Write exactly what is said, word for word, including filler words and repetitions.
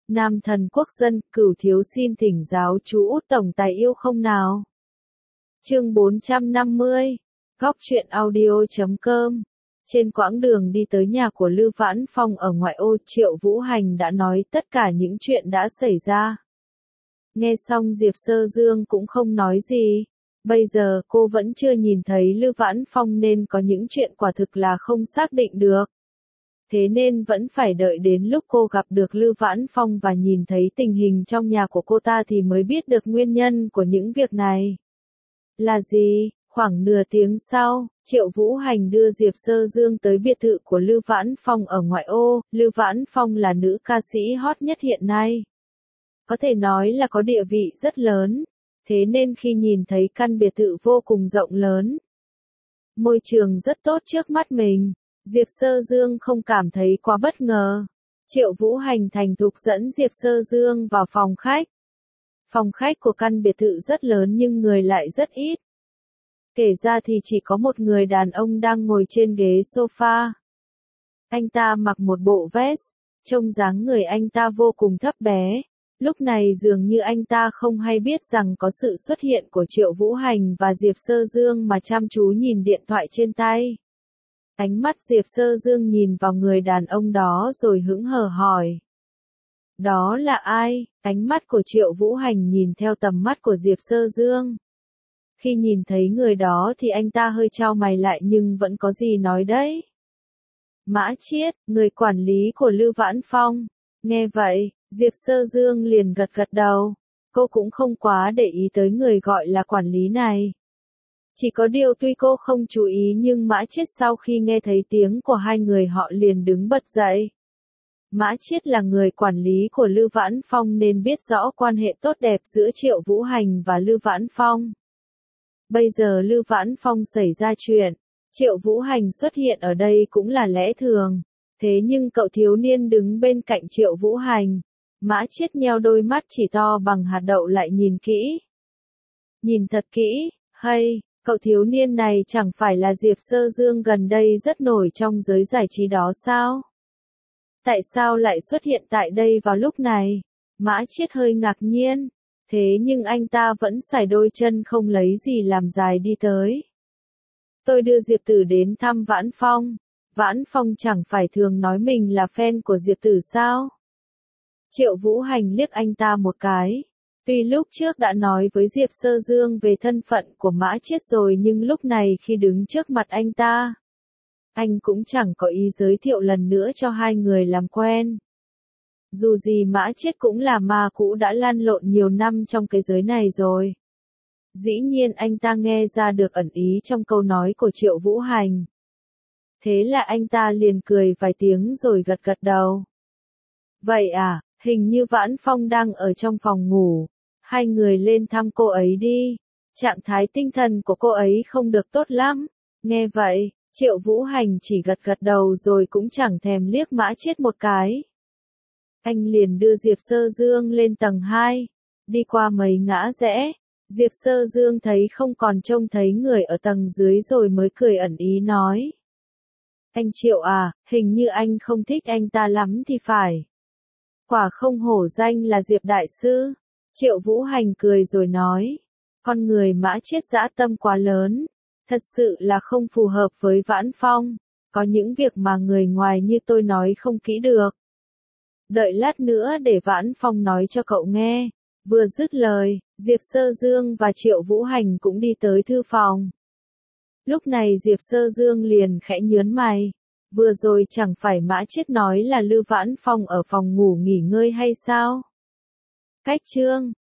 Nam thần quốc dân, Cửu thiếu xin thỉnh giáo chú Út tổng tài yêu không nào. Chương bốn trăm năm mươi. Góc truyện audio chấm com. Trên quãng đường đi tới nhà của Lư Vãn Phong ở ngoại ô, Triệu Vũ Hành đã nói tất cả những chuyện đã xảy ra. Nghe xong Diệp Sơ Dương cũng không nói gì. Bây giờ cô vẫn chưa nhìn thấy Lư Vãn Phong nên có những chuyện quả thực là không xác định được. Thế nên vẫn phải đợi đến lúc cô gặp được Lư Vãn Phong và nhìn thấy tình hình trong nhà của cô ta thì mới biết được nguyên nhân của những việc này. Là gì? Khoảng nửa tiếng sau, Triệu Vũ Hành đưa Diệp Sơ Dương tới biệt thự của Lư Vãn Phong ở ngoại ô. Lư Vãn Phong là nữ ca sĩ hot nhất hiện nay. Có thể nói là có địa vị rất lớn. Thế nên khi nhìn thấy căn biệt thự vô cùng rộng lớn, môi trường rất tốt trước mắt mình, Diệp Sơ Dương không cảm thấy quá bất ngờ. Triệu Vũ Hành thành thục dẫn Diệp Sơ Dương vào phòng khách. Phòng khách của căn biệt thự rất lớn nhưng người lại rất ít. Kể ra thì chỉ có một người đàn ông đang ngồi trên ghế sofa. Anh ta mặc một bộ vest, trông dáng người anh ta vô cùng thấp bé. Lúc này dường như anh ta không hay biết rằng có sự xuất hiện của Triệu Vũ Hành và Diệp Sơ Dương mà chăm chú nhìn điện thoại trên tay. Ánh mắt Diệp Sơ Dương nhìn vào người đàn ông đó rồi hững hờ hỏi. Đó là ai? Ánh mắt của Triệu Vũ Hành nhìn theo tầm mắt của Diệp Sơ Dương. Khi nhìn thấy người đó thì anh ta hơi chau mày lại nhưng vẫn có gì nói đấy. Mã Chiết, người quản lý của Lư Vãn Phong. Nghe vậy, Diệp Sơ Dương liền gật gật đầu. Cô cũng không quá để ý tới người gọi là quản lý này. Chỉ có điều tuy cô không chú ý nhưng Mã Chiết sau khi nghe thấy tiếng của hai người họ liền đứng bật dậy. Mã Chiết là người quản lý của Lư Vãn Phong nên biết rõ quan hệ tốt đẹp giữa Triệu Vũ Hành và Lư Vãn Phong. Bây giờ Lư Vãn Phong xảy ra chuyện, Triệu Vũ Hành xuất hiện ở đây cũng là lẽ thường. Thế nhưng cậu thiếu niên đứng bên cạnh Triệu Vũ Hành, Mã Chiết nheo đôi mắt chỉ to bằng hạt đậu lại nhìn kỹ. Nhìn thật kỹ, hay, cậu thiếu niên này chẳng phải là Diệp Sơ Dương gần đây rất nổi trong giới giải trí đó sao? Tại sao lại xuất hiện tại đây vào lúc này? Mã Chiết hơi ngạc nhiên, thế nhưng anh ta vẫn sải đôi chân không lấy gì làm dài đi tới. Tôi đưa Diệp Tử đến thăm Vãn Phong. Vãn Phong chẳng phải thường nói mình là fan của Diệp Tử sao? Triệu Vũ Hành liếc anh ta một cái. Tuy lúc trước đã nói với Diệp Sơ Dương về thân phận của Mã Chiết rồi nhưng lúc này khi đứng trước mặt anh ta, anh cũng chẳng có ý giới thiệu lần nữa cho hai người làm quen. Dù gì Mã Chiết cũng là ma cũ đã lăn lộn nhiều năm trong cái giới này rồi. Dĩ nhiên anh ta nghe ra được ẩn ý trong câu nói của Triệu Vũ Hành. Thế là anh ta liền cười vài tiếng rồi gật gật đầu. Vậy à, hình như Vãn Phong đang ở trong phòng ngủ. Hai người lên thăm cô ấy đi. Trạng thái tinh thần của cô ấy không được tốt lắm. Nghe vậy, Triệu Vũ Hành chỉ gật gật đầu rồi cũng chẳng thèm liếc Mã Chiết một cái. Anh liền đưa Diệp Sơ Dương lên tầng hai. Đi qua mấy ngã rẽ, Diệp Sơ Dương thấy không còn trông thấy người ở tầng dưới rồi mới cười ẩn ý nói. Anh Triệu à, hình như anh không thích anh ta lắm thì phải. Quả không hổ danh là Diệp Đại Sư. Triệu Vũ Hành cười rồi nói. Con người Mã Chiết dã tâm quá lớn. Thật sự là không phù hợp với Vãn Phong. Có những việc mà người ngoài như tôi nói không kỹ được. Đợi lát nữa để Vãn Phong nói cho cậu nghe. Vừa dứt lời, Diệp Sơ Dương và Triệu Vũ Hành cũng đi tới thư phòng. Lúc này Diệp Sơ Dương liền khẽ nhớn mày. Vừa rồi chẳng phải Mã Chiết nói là Lư Vãn Phong ở phòng ngủ nghỉ ngơi hay sao? Cách chương